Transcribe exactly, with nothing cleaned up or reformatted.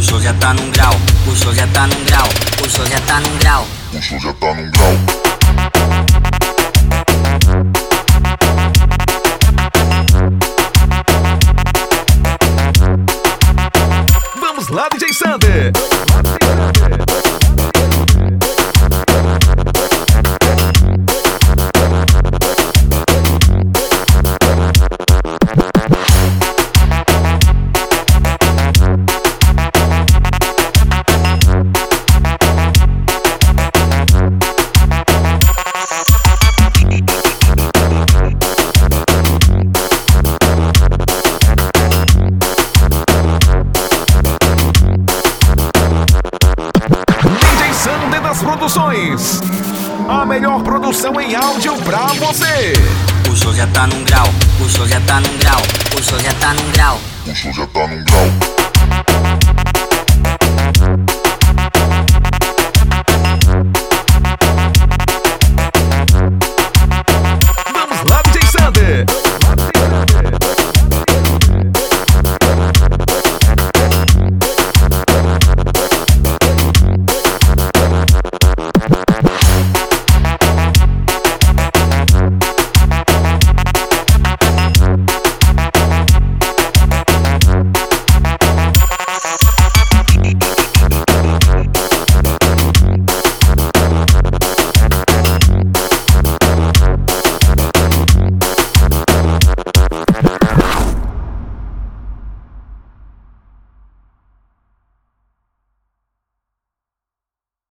show já tá num grau, o show já tá num grau, o show já tá num grau, o show já tá num grau. Vamos lá, D J Sander. Produções, a melhor produção em áudio pra você. O show já tá num grau, o show já tá num grau, o show já tá num grau, o show já tá num grau.